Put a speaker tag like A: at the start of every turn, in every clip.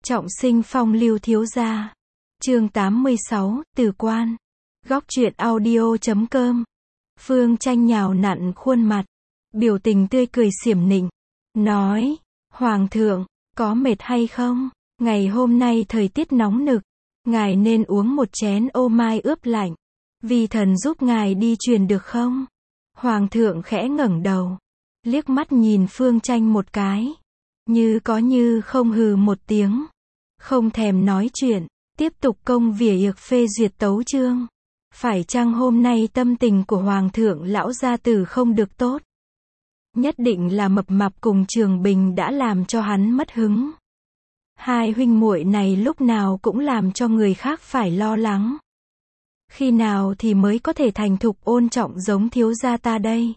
A: Trọng sinh phong lưu thiếu gia. Chương 86, Từ quan. Góc truyện audio.com. Phương Tranh nhào nặn khuôn mặt, biểu tình tươi cười xiểm nịnh, nói: Hoàng thượng, có mệt hay không? Ngày hôm nay thời tiết nóng nực, ngài nên uống một chén ô mai ướp lạnh. Vi thần giúp ngài đi truyền được không? Hoàng thượng khẽ ngẩng đầu, liếc mắt nhìn Phương Tranh một cái, như có như không hừ một tiếng, không thèm nói chuyện, tiếp tục công việc phê duyệt tấu chương. Phải chăng hôm nay tâm tình của Hoàng thượng lão gia tử không được tốt? Nhất định là Mập Mạp cùng Trường Bình đã làm cho hắn mất hứng. Hai huynh muội này lúc nào cũng làm cho người khác phải lo lắng. Khi nào thì mới có thể thành thục ôn trọng giống thiếu gia ta đây?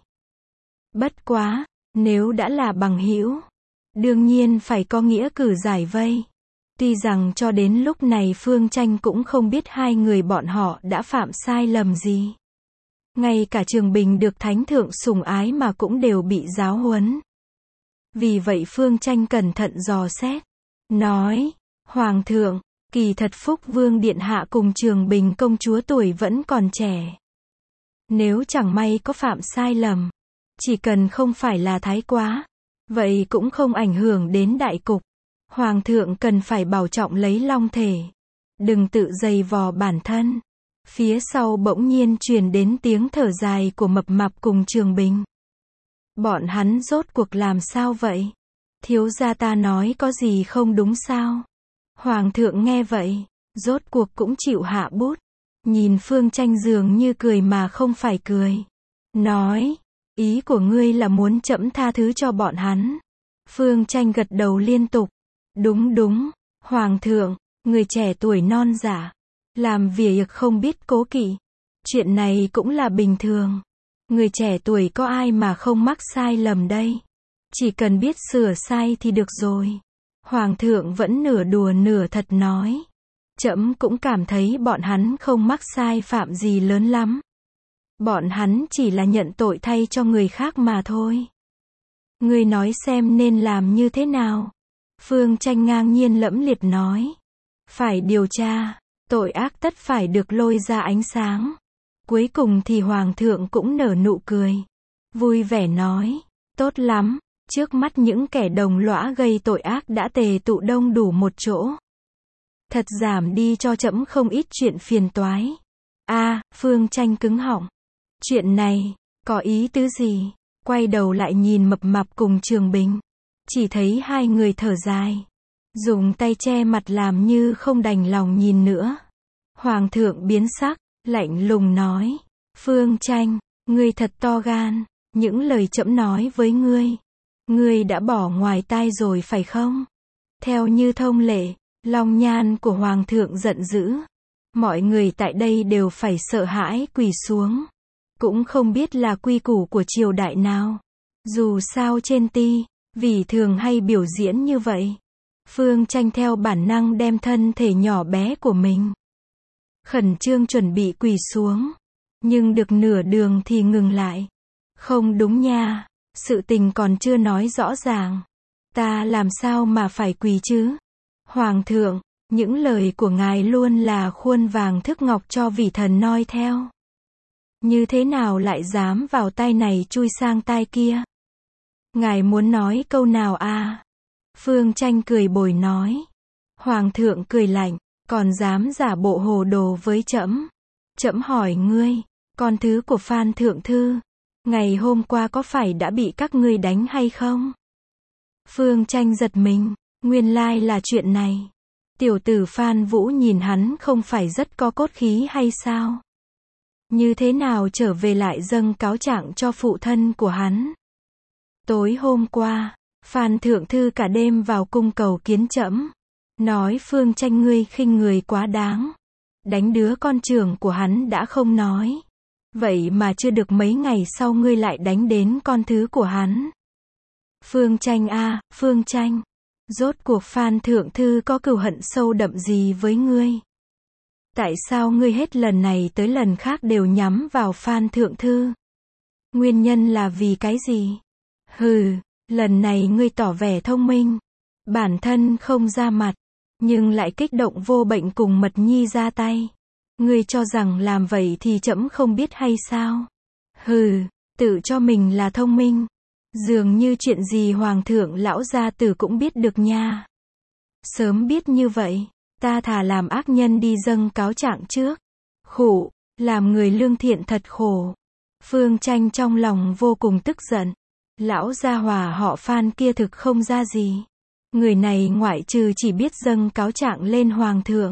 A: Bất quá, nếu đã là bằng hữu, đương nhiên phải có nghĩa cử giải vây. Tuy rằng cho đến lúc này Phương Tranh cũng không biết hai người bọn họ đã phạm sai lầm gì. Ngay cả Trường Bình được thánh thượng sủng ái mà cũng đều bị giáo huấn. Vì vậy Phương Tranh cẩn thận dò xét, nói: Hoàng thượng, kỳ thật Phúc Vương Điện Hạ cùng Trường Bình công chúa tuổi vẫn còn trẻ. Nếu chẳng may có phạm sai lầm, chỉ cần không phải là thái quá, vậy cũng không ảnh hưởng đến đại cục. Hoàng thượng cần phải bảo trọng lấy long thể, đừng tự dày vò bản thân. Phía sau bỗng nhiên truyền đến tiếng thở dài của Mập Mạp cùng Trường Bình. Bọn hắn rốt cuộc làm sao vậy? Thiếu gia ta nói có gì không đúng sao? Hoàng thượng nghe vậy, rốt cuộc cũng chịu hạ bút, nhìn Phương Tranh dường như cười mà không phải cười, nói: Ý của ngươi là muốn trẫm tha thứ cho bọn hắn? Phương Tranh gật đầu liên tục. Đúng đúng, Hoàng thượng, người trẻ tuổi non dạ, làm việc không biết cố kỵ. Chuyện này cũng là bình thường. Người trẻ tuổi có ai mà không mắc sai lầm đây? Chỉ cần biết sửa sai thì được rồi. Hoàng thượng vẫn nửa đùa nửa thật nói: Trẫm cũng cảm thấy bọn hắn không mắc sai phạm gì lớn lắm. Bọn hắn chỉ là nhận tội thay cho người khác mà thôi. Ngươi nói xem nên làm như thế nào? Phương Tranh ngang nhiên lẫm liệt nói: Phải điều tra, tội ác tất phải được lôi ra ánh sáng. Cuối cùng thì Hoàng thượng cũng nở nụ cười, vui vẻ nói: Tốt lắm, trước mắt những kẻ đồng lõa gây tội ác đã tề tụ đông đủ một chỗ. Thật giảm đi cho trẫm không ít chuyện phiền toái. Phương Tranh cứng họng. Chuyện này, có ý tứ gì? Quay đầu lại nhìn Mập Mạp cùng Trường Bình, chỉ thấy hai người thở dài, dùng tay che mặt làm như không đành lòng nhìn nữa. Hoàng thượng biến sắc, lạnh lùng nói: Phương Tranh, ngươi thật to gan, những lời trẫm nói với ngươi đã bỏ ngoài tai rồi phải không? Theo như thông lệ, long nhan của Hoàng thượng giận dữ, mọi người tại đây đều phải sợ hãi quỳ xuống. Cũng không biết là quy củ của triều đại nào. Dù sao trên TV thường hay biểu diễn như vậy. Phương Tranh theo bản năng đem thân thể nhỏ bé của mình khẩn trương chuẩn bị quỳ xuống, nhưng được nửa đường thì ngừng lại. Không đúng nha, sự tình còn chưa nói rõ ràng. Ta làm sao mà phải quỳ chứ? Hoàng thượng, những lời của ngài luôn là khuôn vàng thước ngọc cho vỉ thần noi theo. Như thế nào lại dám vào tai này chui sang tai kia? Ngài muốn nói câu nào à? Phương Tranh cười bồi nói. Hoàng thượng cười lạnh, còn dám giả bộ hồ đồ với trẫm? Trẫm hỏi ngươi, con thứ của Phan thượng thư, ngày hôm qua có phải đã bị các ngươi đánh hay không? Phương Tranh giật mình, nguyên lai là chuyện này. Tiểu tử Phan Vũ nhìn hắn không phải rất có cốt khí hay sao? Như thế nào trở về lại dâng cáo trạng cho phụ thân của hắn? Tối hôm qua, Phan thượng thư cả đêm vào cung cầu kiến trẫm, nói Phương Tranh ngươi khinh người quá đáng, đánh đứa con trưởng của hắn đã không nói, vậy mà chưa được mấy ngày sau ngươi lại đánh đến con thứ của hắn. Phương Tranh Phương Tranh, rốt cuộc Phan thượng thư có cừu hận sâu đậm gì với ngươi? Tại sao ngươi hết lần này tới lần khác đều nhắm vào Phan thượng thư? Nguyên nhân là vì cái gì? Lần này ngươi tỏ vẻ thông minh, bản thân không ra mặt, nhưng lại kích động vô bệnh cùng Mật Nhi ra tay. Ngươi cho rằng làm vậy thì trẫm không biết hay sao? Hừ, tự cho mình là thông minh. Dường như chuyện gì hoàng thượng lão gia tử cũng biết được nha. Sớm biết như vậy, ta thà làm ác nhân đi dâng cáo trạng trước. Khụ, làm người lương thiện thật khổ. Phương Tranh trong lòng vô cùng tức giận. Lão gia hỏa họ Phan kia thực không ra gì. Người này ngoại trừ chỉ biết dâng cáo trạng lên hoàng thượng,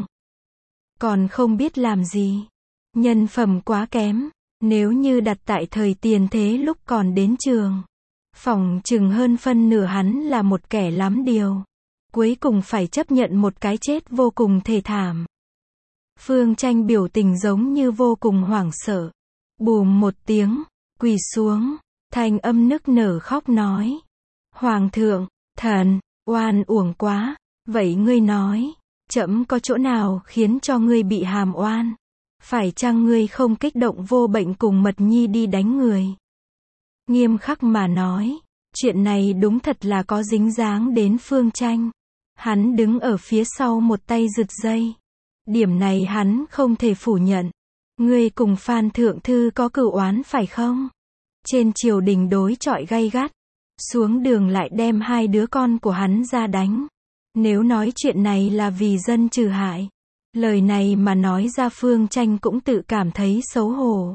A: còn không biết làm gì. Nhân phẩm quá kém. Nếu như đặt tại thời tiền thế lúc còn đến trường, phỏng chừng hơn phân nửa hắn là một kẻ lắm điều. Cuối cùng phải chấp nhận một cái chết vô cùng thê thảm. Phương Tranh biểu tình giống như vô cùng hoảng sợ. Bùm một tiếng, quỳ xuống, thanh âm nức nở khóc nói. Hoàng thượng, thần, oan uổng quá, vậy ngươi nói, trẫm có chỗ nào khiến cho ngươi bị hàm oan? Phải chăng ngươi không kích động vô bệnh cùng Mật Nhi đi đánh người? Nghiêm khắc mà nói, chuyện này đúng thật là có dính dáng đến Phương Tranh. Hắn đứng ở phía sau một tay giật dây. Điểm này hắn không thể phủ nhận. Ngươi cùng Phan Thượng Thư có cửu oán phải không? Trên triều đình đối chọi gay gắt, xuống đường lại đem hai đứa con của hắn ra đánh. Nếu nói chuyện này là vì dân trừ hại, lời này mà nói ra Phương Tranh cũng tự cảm thấy xấu hổ.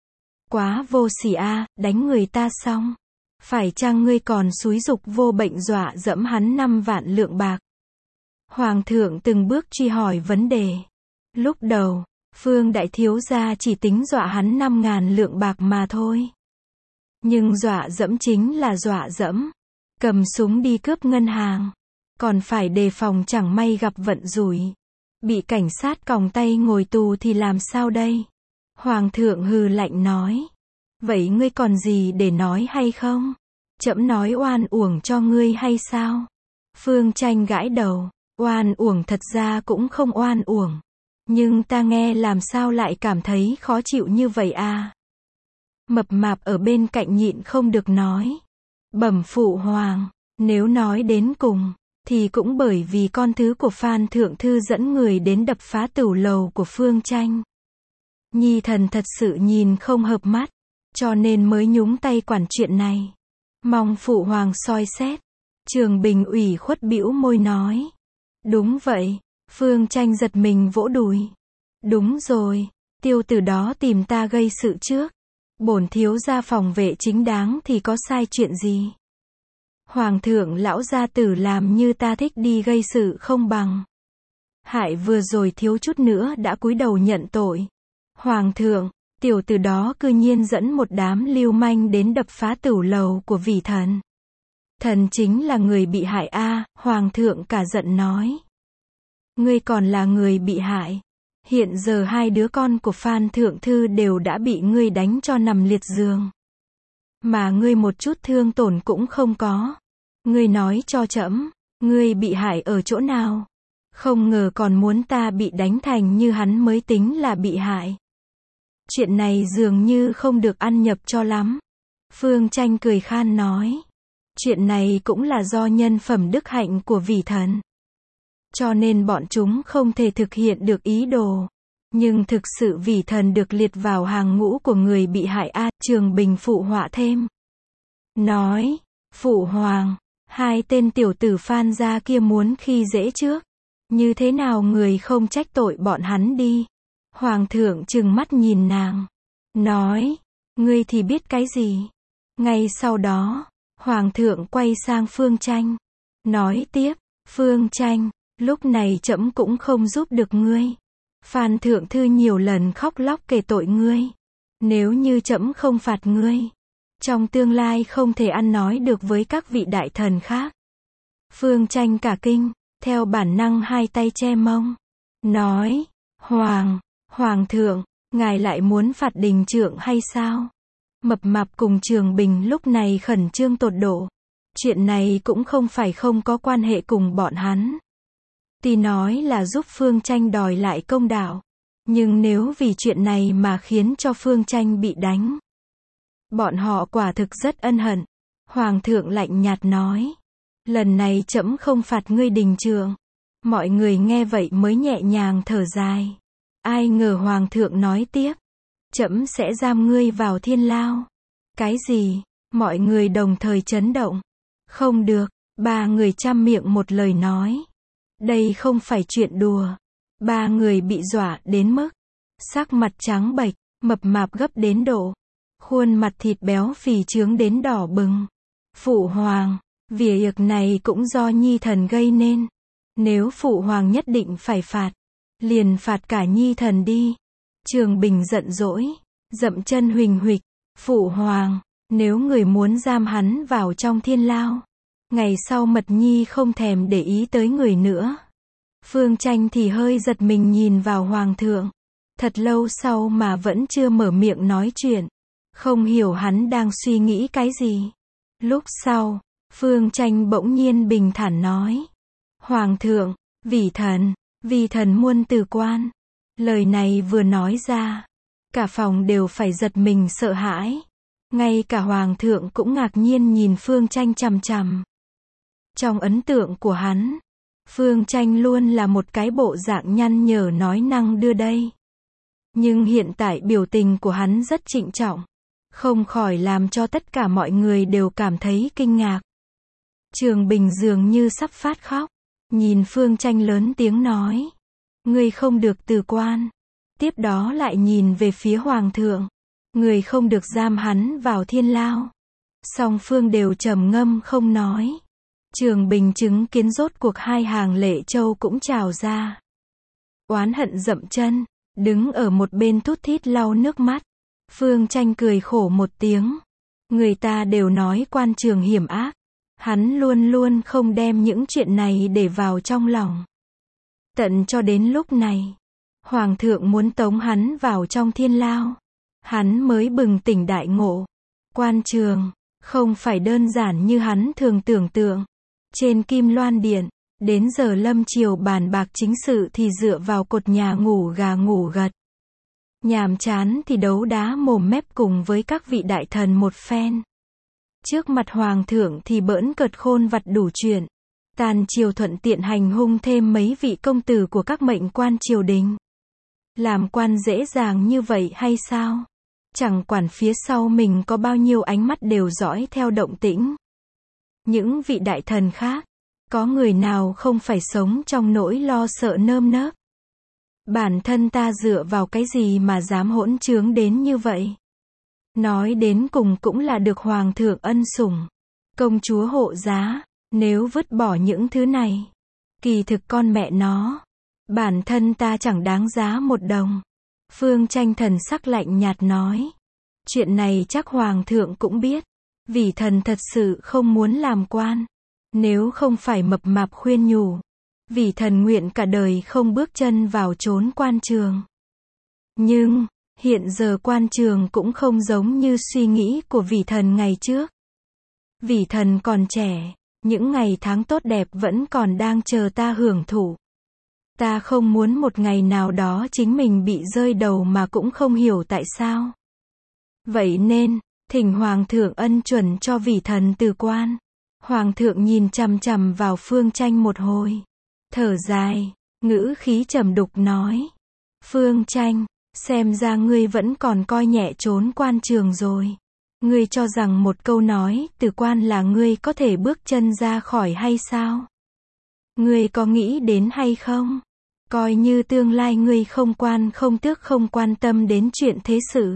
A: Quá vô sỉ a, đánh người ta xong. Phải chăng ngươi còn xúi giục vô bệnh dọa dẫm hắn 5 vạn lượng bạc? Hoàng thượng từng bước truy hỏi vấn đề. Lúc đầu, Phương đại thiếu gia chỉ tính dọa hắn 5.000 lượng bạc mà thôi. Nhưng dọa dẫm chính là dọa dẫm. Cầm súng đi cướp ngân hàng, còn phải đề phòng chẳng may gặp vận rủi. Bị cảnh sát còng tay ngồi tù thì làm sao đây? Hoàng thượng hừ lạnh nói. Vậy ngươi còn gì để nói hay không? Trẫm nói oan uổng cho ngươi hay sao? Phương Tranh gãi đầu. Oan uổng thật ra cũng không oan uổng. Nhưng ta nghe làm sao lại cảm thấy khó chịu như vậy à? Mập mạp ở bên cạnh nhịn không được nói. Bẩm phụ hoàng, nếu nói đến cùng, thì cũng bởi vì con thứ của Phan Thượng Thư dẫn người đến đập phá tửu lầu của Phương Tranh. Nhi thần thật sự nhìn không hợp mắt, cho nên mới nhúng tay quản chuyện này. Mong phụ hoàng soi xét. Trường Bình ủy khuất bĩu môi nói. Đúng vậy. Phương Tranh giật mình vỗ đùi. Đúng rồi, tiêu tử đó tìm ta gây sự trước. Bổn thiếu gia phòng vệ chính đáng thì có sai chuyện gì? Hoàng thượng lão gia tử làm như ta thích đi gây sự không bằng. Hại vừa rồi thiếu chút nữa đã cúi đầu nhận tội. Hoàng thượng, tiểu tử đó cư nhiên dẫn một đám lưu manh đến đập phá tửu lầu của vị thần. Thần chính là người bị hại a, hoàng thượng cả giận nói. Ngươi còn là người bị hại. Hiện giờ hai đứa con của Phan Thượng Thư đều đã bị ngươi đánh cho nằm liệt giường. Mà ngươi một chút thương tổn cũng không có. Ngươi nói cho trẫm, ngươi bị hại ở chỗ nào? Không ngờ còn muốn ta bị đánh thành như hắn mới tính là bị hại. Chuyện này dường như không được ăn nhập cho lắm. Phương Tranh cười khan nói. Chuyện này cũng là do nhân phẩm đức hạnh của vị thần. Cho nên bọn chúng không thể thực hiện được ý đồ. Nhưng thực sự vị thần được liệt vào hàng ngũ của người bị hại a. Trường Bình phụ họa thêm. Nói, phụ hoàng, hai tên tiểu tử Phan gia kia muốn khi dễ trước. Như thế nào người không trách tội bọn hắn đi? Hoàng thượng trừng mắt nhìn nàng. Nói, ngươi thì biết cái gì? Ngay sau đó, hoàng thượng quay sang Phương Tranh. Nói tiếp, Phương Tranh, lúc này trẫm cũng không giúp được ngươi. Phan Thượng Thư nhiều lần khóc lóc kể tội ngươi. Nếu như trẫm không phạt ngươi, trong tương lai không thể ăn nói được với các vị đại thần khác. Phương Tranh cả kinh, theo bản năng hai tay che mông. Nói, Hoàng thượng, ngài lại muốn phạt đình trượng hay sao? Mập mạp cùng Trường Bình lúc này khẩn trương tột độ. Chuyện này cũng không phải không có quan hệ cùng bọn hắn. Tuy nói là giúp Phương Tranh đòi lại công đạo. Nhưng nếu vì chuyện này mà khiến cho Phương Tranh bị đánh, bọn họ quả thực rất ân hận. Hoàng thượng lạnh nhạt nói. Lần này trẫm không phạt ngươi đình trượng. Mọi người nghe vậy mới nhẹ nhàng thở dài. Ai ngờ hoàng thượng nói tiếp, trẫm sẽ giam ngươi vào thiên lao. Cái gì? Mọi người đồng thời chấn động. Không được, ba người chăm miệng một lời nói. Đây không phải chuyện đùa. Ba người bị dọa đến mức sắc mặt trắng bệch, mập mạp gấp đến độ khuôn mặt thịt béo phì chướng đến đỏ bừng. Phụ hoàng, việc này cũng do nhi thần gây nên. Nếu phụ hoàng nhất định phải phạt, liền phạt cả nhi thần đi. Trường Bình giận dỗi, dậm chân huỳnh huỵch. Phụ hoàng, nếu người muốn giam hắn vào trong thiên lao, ngày sau Mật Nhi không thèm để ý tới người nữa. Phương Tranh thì hơi giật mình nhìn vào hoàng thượng. Thật lâu sau mà vẫn chưa mở miệng nói chuyện. Không hiểu hắn đang suy nghĩ cái gì. Lúc sau, Phương Tranh bỗng nhiên bình thản nói. Hoàng thượng, vì thần muôn từ quan. Lời này vừa nói ra, cả phòng đều phải giật mình sợ hãi. Ngay cả hoàng thượng cũng ngạc nhiên nhìn Phương Tranh chằm chằm. Trong ấn tượng của hắn, Phương Tranh luôn là một cái bộ dạng nhăn nhở nói năng đưa đẩy. Nhưng hiện tại biểu tình của hắn rất trịnh trọng, không khỏi làm cho tất cả mọi người đều cảm thấy kinh ngạc. Trường Bình dường như sắp phát khóc, nhìn Phương Tranh lớn tiếng nói. Ngươi không được từ quan. Tiếp đó lại nhìn về phía hoàng thượng. Người không được giam hắn vào thiên lao. Song phương đều trầm ngâm không nói. Trường Bình chứng kiến rốt cuộc hai hàng lệ châu cũng trào ra. Oán hận dậm chân, đứng ở một bên thút thít lau nước mắt. Phương Tranh cười khổ một tiếng. Người ta đều nói quan trường hiểm ác. Hắn luôn luôn không đem những chuyện này để vào trong lòng. Tận cho đến lúc này, hoàng thượng muốn tống hắn vào trong thiên lao. Hắn mới bừng tỉnh đại ngộ. Quan trường, không phải đơn giản như hắn thường tưởng tượng. Trên Kim Loan Điện, đến giờ lâm chiều bàn bạc chính sự thì dựa vào cột nhà ngủ gà ngủ gật. Nhàm chán thì đấu đá mồm mép cùng với các vị đại thần một phen. Trước mặt hoàng thượng thì bỡn cợt khôn vặt đủ chuyện. Tàn triều thuận tiện hành hung thêm mấy vị công tử của các mệnh quan triều đình. Làm quan dễ dàng như vậy hay sao? Chẳng quản phía sau mình có bao nhiêu ánh mắt đều dõi theo động tĩnh. Những vị đại thần khác, có người nào không phải sống trong nỗi lo sợ nơm nớp? Bản thân ta dựa vào cái gì mà dám hỗn trướng đến như vậy? Nói đến cùng cũng là được hoàng thượng ân sủng, công chúa hộ giá. Nếu vứt bỏ những thứ này, kỳ thực con mẹ nó, bản thân ta chẳng đáng giá một đồng. Phương Tranh thần sắc lạnh nhạt nói. Chuyện này chắc hoàng thượng cũng biết. Vì thần thật sự không muốn làm quan. Nếu không phải mập mạp khuyên nhủ, vì thần nguyện cả đời không bước chân vào chốn quan trường. Nhưng, hiện giờ quan trường cũng không giống như suy nghĩ của vì thần ngày trước. Vì thần còn trẻ, những ngày tháng tốt đẹp vẫn còn đang chờ ta hưởng thụ. Ta không muốn một ngày nào đó chính mình bị rơi đầu mà cũng không hiểu tại sao. Vậy nên, thỉnh hoàng thượng ân chuẩn cho vì thần từ quan. Hoàng thượng nhìn chằm chằm vào Phương Tranh một hồi, thở dài, ngữ khí trầm đục nói. Phương Tranh, xem ra ngươi vẫn còn coi nhẹ chốn quan trường rồi. Ngươi cho rằng một câu nói từ quan là ngươi có thể bước chân ra khỏi hay sao? Ngươi có nghĩ đến hay không? Coi như tương lai ngươi không quan không tước không quan tâm đến chuyện thế sự.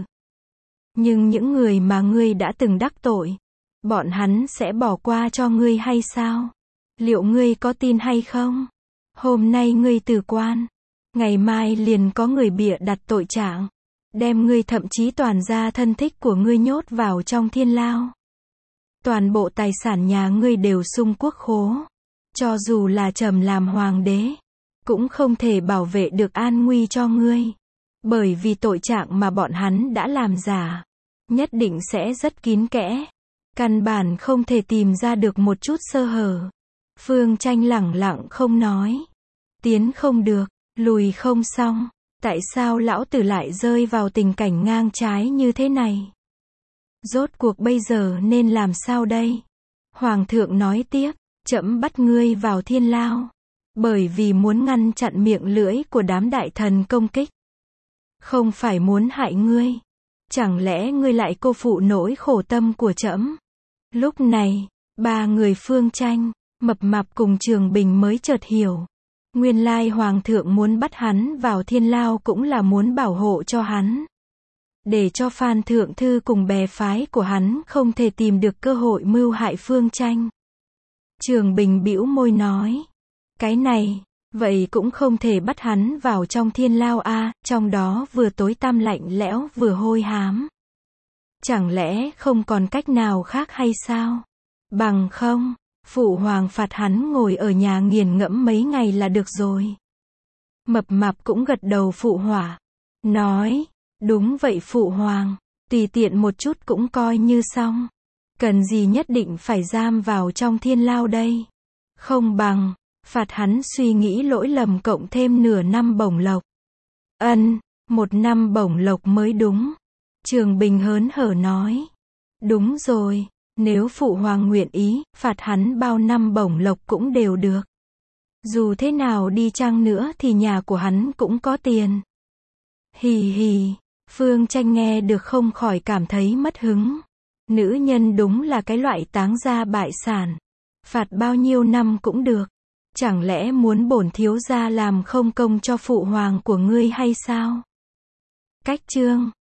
A: Nhưng những người mà ngươi đã từng đắc tội, bọn hắn sẽ bỏ qua cho ngươi hay sao? Liệu ngươi có tin hay không? Hôm nay ngươi từ quan, ngày mai liền có người bịa đặt tội trạng, đem ngươi thậm chí toàn gia thân thích của ngươi nhốt vào trong thiên lao. Toàn bộ tài sản nhà ngươi đều sung quốc khố. Cho dù là trẫm làm hoàng đế, cũng không thể bảo vệ được an nguy cho ngươi. Bởi vì tội trạng mà bọn hắn đã làm giả, nhất định sẽ rất kín kẽ. Căn bản không thể tìm ra được một chút sơ hở. Phương Tranh lẳng lặng không nói. Tiến không được, lùi không xong. Tại sao lão tử lại rơi vào tình cảnh ngang trái như thế này? Rốt cuộc bây giờ nên làm sao đây? Hoàng thượng nói tiếp, trẫm bắt ngươi vào thiên lao. Bởi vì muốn ngăn chặn miệng lưỡi của đám đại thần công kích. Không phải muốn hại ngươi. Chẳng lẽ ngươi lại cô phụ nỗi khổ tâm của trẫm? Lúc này, ba người Phương Tranh, Mập Mạp cùng Trường Bình mới chợt hiểu. Nguyên lai Hoàng thượng muốn bắt hắn vào thiên lao cũng là muốn bảo hộ cho hắn. Để cho Phan Thượng Thư cùng bè phái của hắn không thể tìm được cơ hội mưu hại Phương Tranh. Trường Bình bĩu môi nói. Cái này, vậy cũng không thể bắt hắn vào trong thiên lao a, trong đó vừa tối tăm lạnh lẽo vừa hôi hám. Chẳng lẽ không còn cách nào khác hay sao? Bằng không, Phụ Hoàng phạt hắn ngồi ở nhà nghiền ngẫm mấy ngày là được rồi. Mập Mạp cũng gật đầu phụ họa. Nói, đúng vậy Phụ Hoàng, tùy tiện một chút cũng coi như xong. Cần gì nhất định phải giam vào trong thiên lao đây? Không bằng, phạt hắn suy nghĩ lỗi lầm cộng thêm nửa năm bổng lộc. Ân, 1 năm bổng lộc mới đúng. Trường Bình hớn hở nói. Đúng rồi, nếu Phụ Hoàng nguyện ý, phạt hắn bao năm bổng lộc cũng đều được. Dù thế nào đi chăng nữa thì nhà của hắn cũng có tiền. Hì hì, Phương Tranh nghe được không khỏi cảm thấy mất hứng. Nữ nhân đúng là cái loại táng gia bại sản. Phạt bao nhiêu năm cũng được. Chẳng lẽ muốn bổn thiếu gia làm không công cho Phụ Hoàng của ngươi hay sao? Cách chương